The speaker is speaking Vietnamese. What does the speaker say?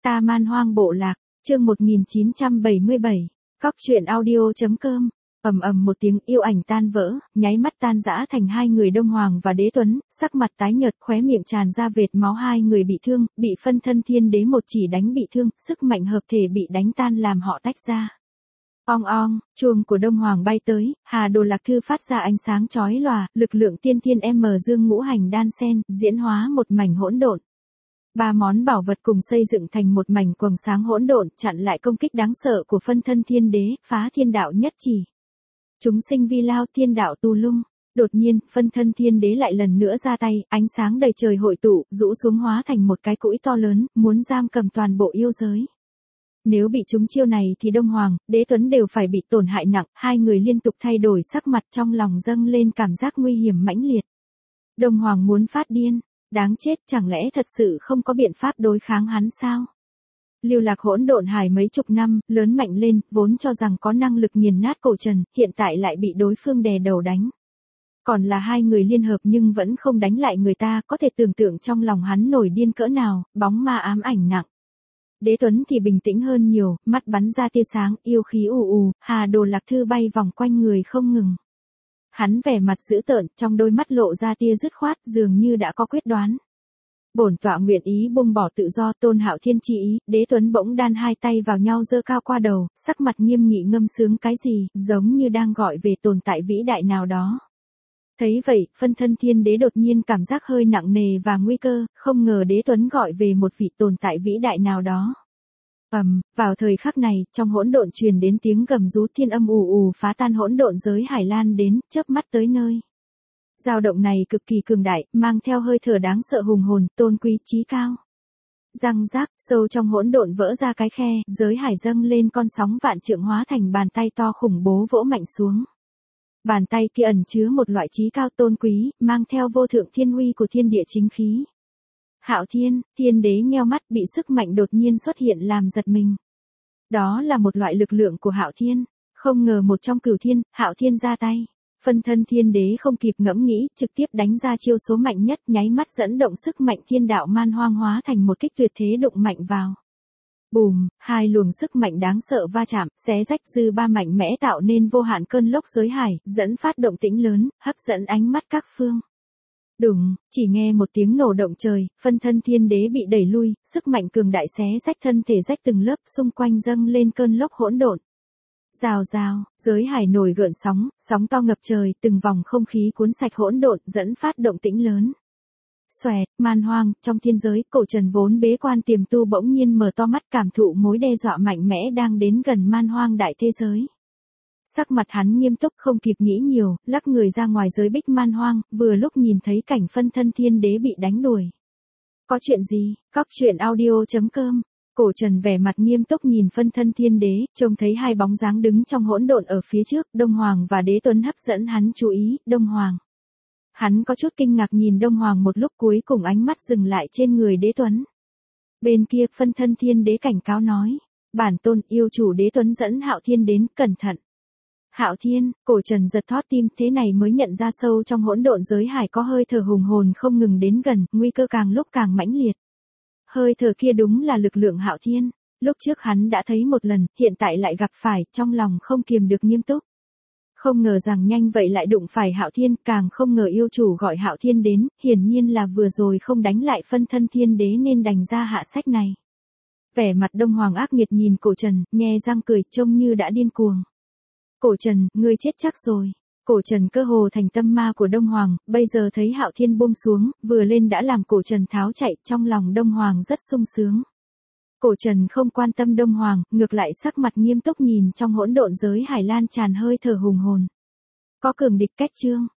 Ta Man Hoang Bộ Lạc, chương 1977, Cóc truyện audio.com. Một tiếng yêu ảnh tan vỡ, nháy mắt tan rã thành hai người Đông Hoàng và Đế Tuấn, sắc mặt tái nhợt, khóe miệng tràn ra vệt máu, hai người bị thương, bị phân thân thiên đế một chỉ đánh bị thương, sức mạnh hợp thể bị đánh tan làm họ tách ra. Ong ong, chuông của Đông Hoàng bay tới, Hà Đồ Lạc Thư phát ra ánh sáng chói lòa, lực lượng tiên thiên dương ngũ hành đan sen, diễn hóa một mảnh hỗn độn. Ba món bảo vật cùng xây dựng thành một mảnh quầng sáng hỗn độn, chặn lại công kích đáng sợ của phân thân thiên đế, phá thiên đạo nhất chỉ. Chúng sinh vi lao, thiên đạo tu lung. Đột nhiên, phân thân thiên đế lại lần nữa ra tay, ánh sáng đầy trời hội tụ, rũ xuống hóa thành một cái cũi to lớn, muốn giam cầm toàn bộ yêu giới. Nếu bị trúng chiêu này thì Đông Hoàng, Đế Tuấn đều phải bị tổn hại nặng, hai người liên tục thay đổi sắc mặt, trong lòng dâng lên cảm giác nguy hiểm mãnh liệt. Đông Hoàng muốn phát điên, đáng chết, chẳng lẽ thật sự không có biện pháp đối kháng hắn sao? Lưu lạc hỗn độn hải mấy chục năm, lớn mạnh lên, vốn cho rằng có năng lực nghiền nát cổ trần, hiện tại lại bị đối phương đè đầu đánh. Còn là hai người liên hợp nhưng vẫn không đánh lại người ta, có thể tưởng tượng trong lòng hắn nổi điên cỡ nào, bóng ma ám ảnh nặng. Đế Tuấn thì bình tĩnh hơn nhiều, mắt bắn ra tia sáng, yêu khí ù ù, Hà Đồ Lạc Thư bay vòng quanh người không ngừng. Hắn vẻ mặt dữ tợn, trong đôi mắt lộ ra tia dứt khoát, dường như đã có quyết đoán. Bổn tọa nguyện ý buông bỏ tự do, Tôn Hạo Thiên chi ý. Đế Tuấn bỗng đan hai tay vào nhau giơ cao qua đầu, sắc mặt nghiêm nghị ngâm sướng cái gì, giống như đang gọi về tồn tại vĩ đại nào đó. Thấy vậy, phân thân thiên đế đột nhiên cảm giác hơi nặng nề và nguy cơ, không ngờ Đế Tuấn gọi về một vị tồn tại vĩ đại nào đó. Vào thời khắc này, trong hỗn độn truyền đến tiếng gầm rú, thiên âm ù ù phá tan hỗn độn giới hải lan đến, chớp mắt tới nơi. Dao động này cực kỳ cường đại, mang theo hơi thở đáng sợ hùng hồn, tôn quý chí cao. Răng rác, sâu trong hỗn độn vỡ ra cái khe, giới hải dâng lên con sóng vạn trượng hóa thành bàn tay to khủng bố vỗ mạnh xuống. Bàn tay kia ẩn chứa một loại chí cao tôn quý, mang theo vô thượng thiên uy của thiên địa chính khí. Hạo Thiên, thiên đế nheo mắt, bị sức mạnh đột nhiên xuất hiện làm giật mình. Đó là một loại lực lượng của Hạo Thiên, không ngờ một trong cửu thiên, Hạo Thiên ra tay. Phân thân thiên đế không kịp ngẫm nghĩ, trực tiếp đánh ra chiêu số mạnh nhất, nháy mắt dẫn động sức mạnh thiên đạo man hoang hóa thành một kích tuyệt thế đụng mạnh vào. Bùm, hai luồng sức mạnh đáng sợ va chạm, xé rách dư ba mạnh mẽ tạo nên vô hạn cơn lốc giới hải, dẫn phát động tĩnh lớn, hấp dẫn ánh mắt các phương. Đùng, chỉ nghe một tiếng nổ động trời, phân thân thiên đế bị đẩy lui, sức mạnh cường đại xé rách thân thể rách từng lớp, xung quanh dâng lên cơn lốc hỗn độn. Rào rào, giới hải nổi gợn sóng, sóng to ngập trời, từng vòng không khí cuốn sạch hỗn độn, dẫn phát động tĩnh lớn. Xoẹt, man hoang, trong thiên giới, cổ trần vốn bế quan tiềm tu bỗng nhiên mở to mắt, cảm thụ mối đe dọa mạnh mẽ đang đến gần man hoang đại thế giới. Sắc mặt hắn nghiêm túc, không kịp nghĩ nhiều, lắc người ra ngoài giới bích man hoang, vừa lúc nhìn thấy cảnh phân thân thiên đế bị đánh đuổi. Có chuyện gì? Cóc truyện audio.com. Cổ trần vẻ mặt nghiêm túc nhìn phân thân thiên đế, trông thấy hai bóng dáng đứng trong hỗn độn ở phía trước, Đông Hoàng và Đế Tuấn hấp dẫn hắn chú ý. Đông Hoàng. Hắn có chút kinh ngạc nhìn Đông Hoàng một lúc, cuối cùng ánh mắt dừng lại trên người Đế Tuấn. Bên kia, phân thân thiên đế cảnh cáo nói. Bản tôn, yêu chủ Đế Tuấn dẫn Hạo Thiên đến, cẩn thận. Hạo Thiên, cổ trần giật thót tim, thế này mới nhận ra sâu trong hỗn độn giới hải có hơi thở hùng hồn không ngừng đến gần, nguy cơ càng lúc càng mãnh liệt. Hơi thở kia đúng là lực lượng Hạo Thiên, lúc trước hắn đã thấy một lần, hiện tại lại gặp phải, trong lòng không kiềm được nghiêm túc. Không ngờ rằng nhanh vậy lại đụng phải Hạo Thiên, càng không ngờ yêu chủ gọi Hạo Thiên đến, hiển nhiên là vừa rồi không đánh lại phân thân thiên đế nên đành ra hạ sách này. Vẻ mặt Đông Hoàng ác nghiệt nhìn cổ trần, nhe răng cười, trông như đã điên cuồng. Cổ trần, ngươi chết chắc rồi. Cổ trần cơ hồ thành tâm ma của Đông Hoàng, bây giờ thấy Hạo Thiên buông xuống, vừa lên đã làm cổ trần tháo chạy, trong lòng Đông Hoàng rất sung sướng. Cổ trần không quan tâm Đông Hoàng, ngược lại sắc mặt nghiêm túc nhìn trong hỗn độn giới hải lan tràn hơi thở hùng hồn. Có cường địch cách chương.